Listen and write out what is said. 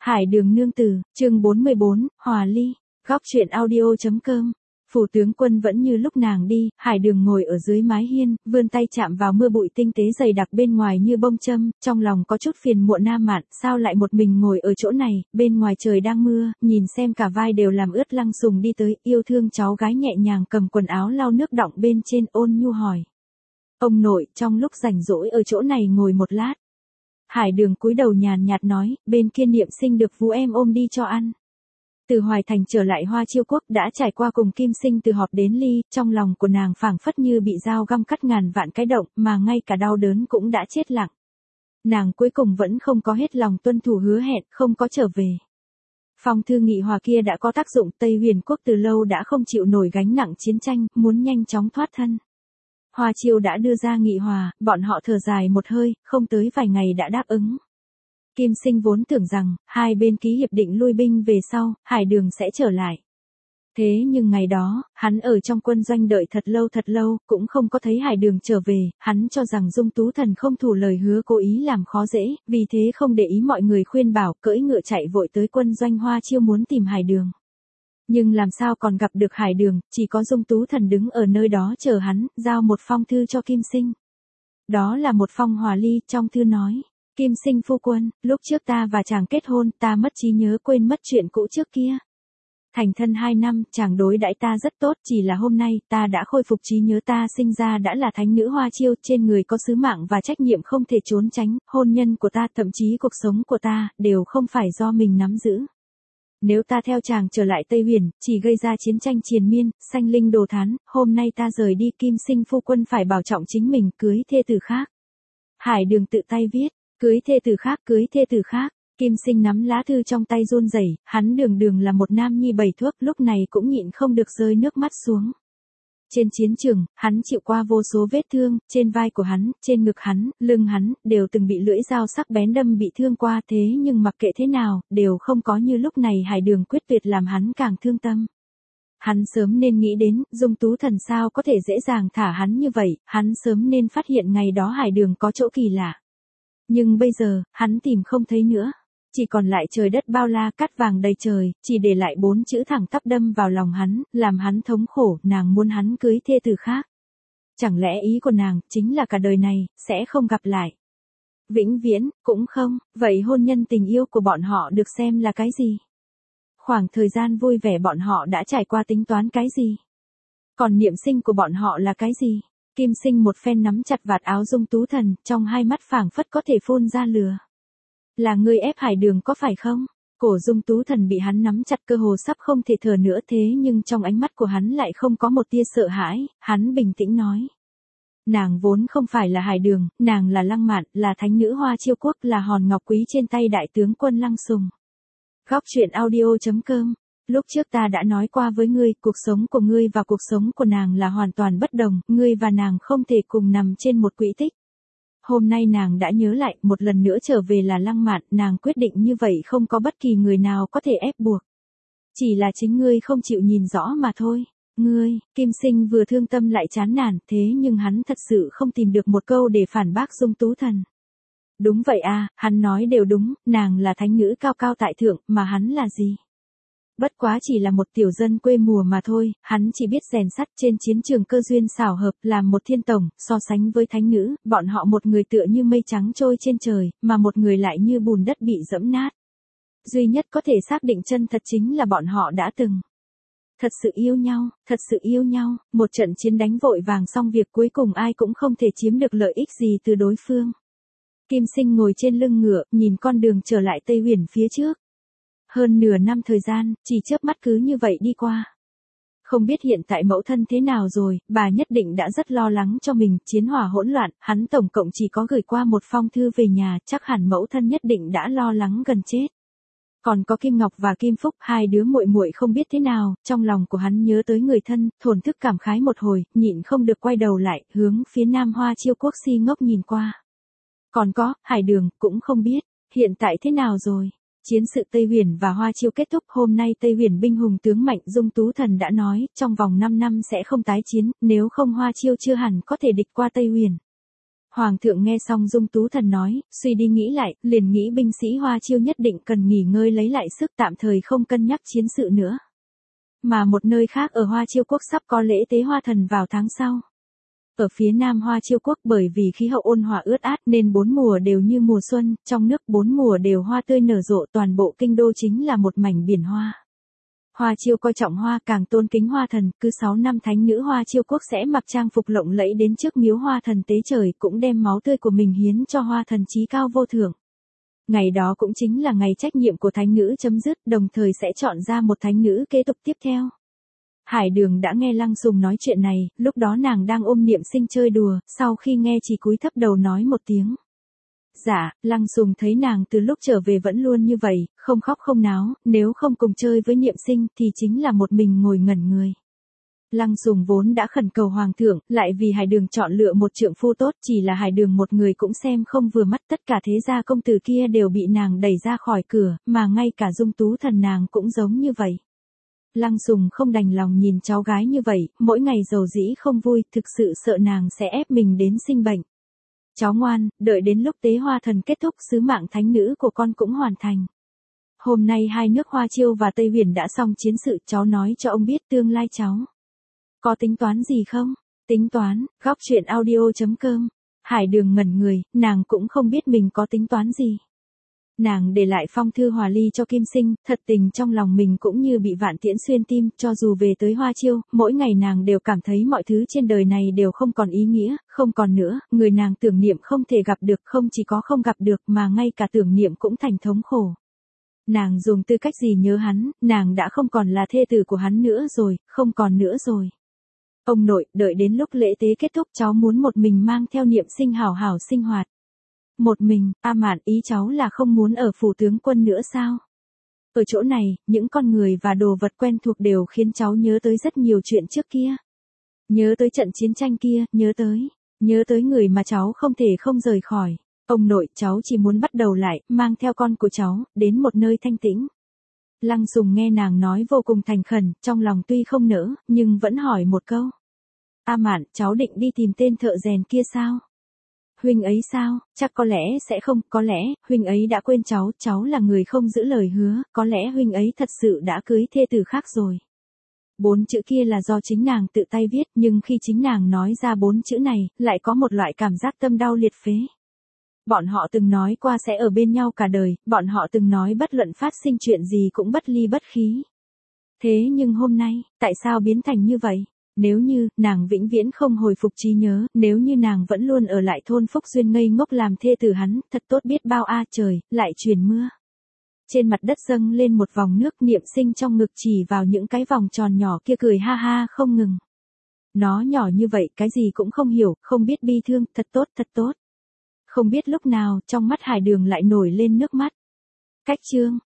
Hải Đường nương tử, chương 44, Hòa ly. Góc truyện audio.com. Phủ tướng quân vẫn như lúc nàng đi, Hải Đường ngồi ở dưới mái hiên, vươn tay chạm vào mưa bụi tinh tế dày đặc bên ngoài như bông châm, trong lòng có chút phiền muộn nam mạn, sao lại một mình ngồi ở chỗ này, bên ngoài trời đang mưa, nhìn xem cả vai đều làm ướt. Lăng Sùng đi tới, yêu thương cháu gái nhẹ nhàng cầm quần áo lau nước đọng bên trên, ôn nhu hỏi. Ông nội, trong lúc rảnh rỗi ở chỗ này ngồi một lát. Hải Đường cúi đầu nhàn nhạt nói, bên kia Niệm Sinh được vú em ôm đi cho ăn. Từ Hoài Thành trở lại Hoa Chiêu Quốc đã trải qua cùng Kim Sinh từ họp đến ly, trong lòng của nàng phảng phất như bị dao găm cắt ngàn vạn cái động, mà ngay cả đau đớn cũng đã chết lặng. Nàng cuối cùng vẫn không có hết lòng tuân thủ hứa hẹn, không có trở về. Phong thư nghị hòa kia đã có tác dụng, Tây Huyền Quốc từ lâu đã không chịu nổi gánh nặng chiến tranh, muốn nhanh chóng thoát thân. Hoa Chiêu đã đưa ra nghị hòa, bọn họ thở dài một hơi, không tới vài ngày đã đáp ứng. Kim Sinh vốn tưởng rằng, hai bên ký hiệp định lui binh về sau, Hải Đường sẽ trở lại. Thế nhưng ngày đó, hắn ở trong quân doanh đợi thật lâu, cũng không có thấy Hải Đường trở về, hắn cho rằng Dung Tú Thần không thủ lời hứa cố ý làm khó dễ, vì thế không để ý mọi người khuyên bảo, cưỡi ngựa chạy vội tới quân doanh Hoa Chiêu muốn tìm Hải Đường. Nhưng làm sao còn gặp được Hải Đường, chỉ có Dung Tú Thần đứng ở nơi đó chờ hắn, giao một phong thư cho Kim Sinh. Đó là một phong hòa ly, trong thư nói. Kim Sinh phu quân, lúc trước ta và chàng kết hôn, ta mất trí nhớ quên mất chuyện cũ trước kia. Thành thân 2 năm, chàng đối đãi ta rất tốt, chỉ là hôm nay, ta đã khôi phục trí nhớ, ta sinh ra đã là thánh nữ Hoa Chiêu, trên người có sứ mạng và trách nhiệm không thể trốn tránh, hôn nhân của ta, thậm chí cuộc sống của ta, đều không phải do mình nắm giữ. Nếu ta theo chàng trở lại Tây Huyền, chỉ gây ra chiến tranh triền miên, sanh linh đồ thán, hôm nay ta rời đi, Kim Sinh phu quân phải bảo trọng chính mình, cưới thê tử khác. Hải Đường tự tay viết. Cưới thê tử khác, cưới thê tử khác. Kim Sinh nắm lá thư trong tay run rẩy, hắn đường là một nam nhi bảy thuốc, lúc này cũng nhịn không được rơi nước mắt xuống. Trên chiến trường, hắn chịu qua vô số vết thương, trên vai của hắn, trên ngực hắn, lưng hắn, đều từng bị lưỡi dao sắc bén đâm bị thương qua, thế nhưng mặc kệ thế nào, đều không có như lúc này Hải Đường quyết tuyệt làm hắn càng thương tâm. Hắn sớm nên nghĩ đến, Dung Tú Thần sao có thể dễ dàng thả hắn như vậy, hắn sớm nên phát hiện ngày đó Hải Đường có chỗ kỳ lạ. Nhưng bây giờ, hắn tìm không thấy nữa. Chỉ còn lại trời đất bao la, cát vàng đầy trời, chỉ để lại 4 chữ thẳng tắp đâm vào lòng hắn, làm hắn thống khổ, nàng muốn hắn cưới thê tử khác. Chẳng lẽ ý của nàng, chính là cả đời này, sẽ không gặp lại. Vĩnh viễn, cũng không, vậy hôn nhân tình yêu của bọn họ được xem là cái gì? Khoảng thời gian vui vẻ bọn họ đã trải qua tính toán cái gì? Còn niệm sinh của bọn họ là cái gì? Kim Sinh một phen nắm chặt vạt áo Dung Tú Thần, trong hai mắt phảng phất có thể phun ra lửa. Là ngươi ép Hải Đường có phải không? Cổ Dung Tú Thần bị hắn nắm chặt cơ hồ sắp không thể thở nữa, thế nhưng trong ánh mắt của hắn lại không có một tia sợ hãi, hắn bình tĩnh nói. Nàng vốn không phải là Hải Đường, nàng là Lăng Mạn, là thánh nữ Hoa Chiêu Quốc, là hòn ngọc quý trên tay đại tướng quân Lăng Sùng. Góc truyện audio.com. Lúc trước ta đã nói qua với ngươi, cuộc sống của ngươi và cuộc sống của nàng là hoàn toàn bất đồng, ngươi và nàng không thể cùng nằm trên một quỹ tích. Hôm nay nàng đã nhớ lại, một lần nữa trở về là Lăng Mạn, nàng quyết định như vậy không có bất kỳ người nào có thể ép buộc. Chỉ là chính ngươi không chịu nhìn rõ mà thôi. Ngươi, Kim Sinh vừa thương tâm lại chán nản, thế nhưng hắn thật sự không tìm được một câu để phản bác Dung Tú Thần. Đúng vậy à, hắn nói đều đúng, nàng là thánh nữ cao cao tại thượng, mà hắn là gì? Bất quá chỉ là một tiểu dân quê mùa mà thôi, hắn chỉ biết rèn sắt, trên chiến trường cơ duyên xảo hợp, làm một thiên tổng, so sánh với thánh nữ, bọn họ một người tựa như mây trắng trôi trên trời, mà một người lại như bùn đất bị dẫm nát. Duy nhất có thể xác định chân thật chính là bọn họ đã từng thật sự yêu nhau, một trận chiến đánh vội vàng xong việc cuối cùng ai cũng không thể chiếm được lợi ích gì từ đối phương. Kim Sinh ngồi trên lưng ngựa, nhìn con đường trở lại Tây Huyền phía trước. Hơn nửa năm thời gian, chỉ chớp mắt cứ như vậy đi qua. Không biết hiện tại mẫu thân thế nào rồi, bà nhất định đã rất lo lắng cho mình, chiến hỏa hỗn loạn, hắn tổng cộng chỉ có gửi qua một phong thư về nhà, chắc hẳn mẫu thân nhất định đã lo lắng gần chết. Còn có Kim Ngọc và Kim Phúc, hai đứa muội muội không biết thế nào, trong lòng của hắn nhớ tới người thân, thổn thức cảm khái một hồi, nhịn không được quay đầu lại, hướng phía Nam Hoa Chiêu Quốc si ngốc nhìn qua. Còn có, Hải Đường, cũng không biết, hiện tại thế nào rồi. Chiến sự Tây Huyền và Hoa Chiêu kết thúc, hôm nay Tây Huyền binh hùng tướng mạnh, Dung Tú Thần đã nói, trong vòng 5 năm sẽ không tái chiến, nếu không Hoa Chiêu chưa hẳn có thể địch qua Tây Huyền. Hoàng thượng nghe xong Dung Tú Thần nói, suy đi nghĩ lại, liền nghĩ binh sĩ Hoa Chiêu nhất định cần nghỉ ngơi lấy lại sức, tạm thời không cân nhắc chiến sự nữa. Mà một nơi khác ở Hoa Chiêu quốc sắp có lễ tế Hoa Thần vào tháng sau. Ở phía nam Hoa Chiêu quốc bởi vì khí hậu ôn hòa ướt át nên 4 mùa đều như mùa xuân, trong nước 4 mùa đều hoa tươi nở rộ, toàn bộ kinh đô chính là một mảnh biển hoa. Hoa Chiêu coi trọng hoa, càng tôn kính Hoa Thần, cứ 6 năm thánh nữ Hoa Chiêu quốc sẽ mặc trang phục lộng lẫy đến trước miếu Hoa Thần tế trời, cũng đem máu tươi của mình hiến cho Hoa Thần chí cao vô thượng. Ngày đó cũng chính là ngày trách nhiệm của thánh nữ chấm dứt, đồng thời sẽ chọn ra một thánh nữ kế tục tiếp theo. Hải Đường đã nghe Lăng Sùng nói chuyện này, lúc đó nàng đang ôm Niệm Sinh chơi đùa, sau khi nghe chỉ cúi thấp đầu nói một tiếng. Dạ, Lăng Sùng thấy nàng từ lúc trở về vẫn luôn như vậy, không khóc không náo, nếu không cùng chơi với Niệm Sinh thì chính là một mình ngồi ngẩn người. Lăng Sùng vốn đã khẩn cầu Hoàng thượng, lại vì Hải Đường chọn lựa một trượng phu tốt, chỉ là Hải Đường một người cũng xem không vừa mắt, tất cả thế gia công tử kia đều bị nàng đẩy ra khỏi cửa, mà ngay cả Dung Tú Thần nàng cũng giống như vậy. Lăng Sùng không đành lòng nhìn cháu gái như vậy, mỗi ngày dầu dĩ không vui, thực sự sợ nàng sẽ ép mình đến sinh bệnh. Cháu ngoan, đợi đến lúc tế Hoa Thần kết thúc, sứ mạng thánh nữ của con cũng hoàn thành. Hôm nay hai nước Hoa Chiêu và Tây Huyền đã xong chiến sự, cháu nói cho ông biết tương lai cháu. Có tính toán gì không? Tính toán, góc truyện audio.com. Hải Đường ngẩn người, nàng cũng không biết mình có tính toán gì. Nàng để lại phong thư hòa ly cho Kim Sinh, thật tình trong lòng mình cũng như bị vạn tiễn xuyên tim, cho dù về tới Hoa Chiêu, mỗi ngày nàng đều cảm thấy mọi thứ trên đời này đều không còn ý nghĩa, không còn nữa, người nàng tưởng niệm không thể gặp được, không chỉ có không gặp được mà ngay cả tưởng niệm cũng thành thống khổ. Nàng dùng tư cách gì nhớ hắn, nàng đã không còn là thê tử của hắn nữa rồi, không còn nữa rồi. Ông nội, đợi đến lúc lễ tế kết thúc cháu muốn một mình mang theo Niệm Sinh hảo hảo sinh hoạt. Một mình, A Mạn, ý cháu là không muốn ở phủ tướng quân nữa sao? Ở chỗ này, những con người và đồ vật quen thuộc đều khiến cháu nhớ tới rất nhiều chuyện trước kia. Nhớ tới trận chiến tranh kia, nhớ tới người mà cháu không thể không rời khỏi. Ông nội, cháu chỉ muốn bắt đầu lại, mang theo con của cháu, đến một nơi thanh tĩnh. Lăng Sùng nghe nàng nói vô cùng thành khẩn, trong lòng tuy không nỡ, nhưng vẫn hỏi một câu. A Mạn, cháu định đi tìm tên thợ rèn kia sao? Huynh ấy sao? Chắc có lẽ sẽ không, có lẽ, huynh ấy đã quên cháu là người không giữ lời hứa, có lẽ huynh ấy thật sự đã cưới thê tử khác rồi. 4 chữ kia là do chính nàng tự tay viết, nhưng khi chính nàng nói ra 4 chữ này, lại có một loại cảm giác tâm đau liệt phế. Bọn họ từng nói qua sẽ ở bên nhau cả đời, bọn họ từng nói bất luận phát sinh chuyện gì cũng bất ly bất khí. Thế nhưng hôm nay, tại sao biến thành như vậy? Nếu như, nàng vĩnh viễn không hồi phục trí nhớ, nếu như nàng vẫn luôn ở lại thôn Phúc Duyên ngây ngốc làm thê tử hắn, thật tốt biết bao a trời, lại truyền mưa. Trên mặt đất dâng lên một vòng nước, Niệm Sinh trong ngực chỉ vào những cái vòng tròn nhỏ kia cười ha ha không ngừng. Nó nhỏ như vậy, cái gì cũng không hiểu, không biết bi thương, thật tốt. Không biết lúc nào, trong mắt Hải Đường lại nổi lên nước mắt. Cách chương.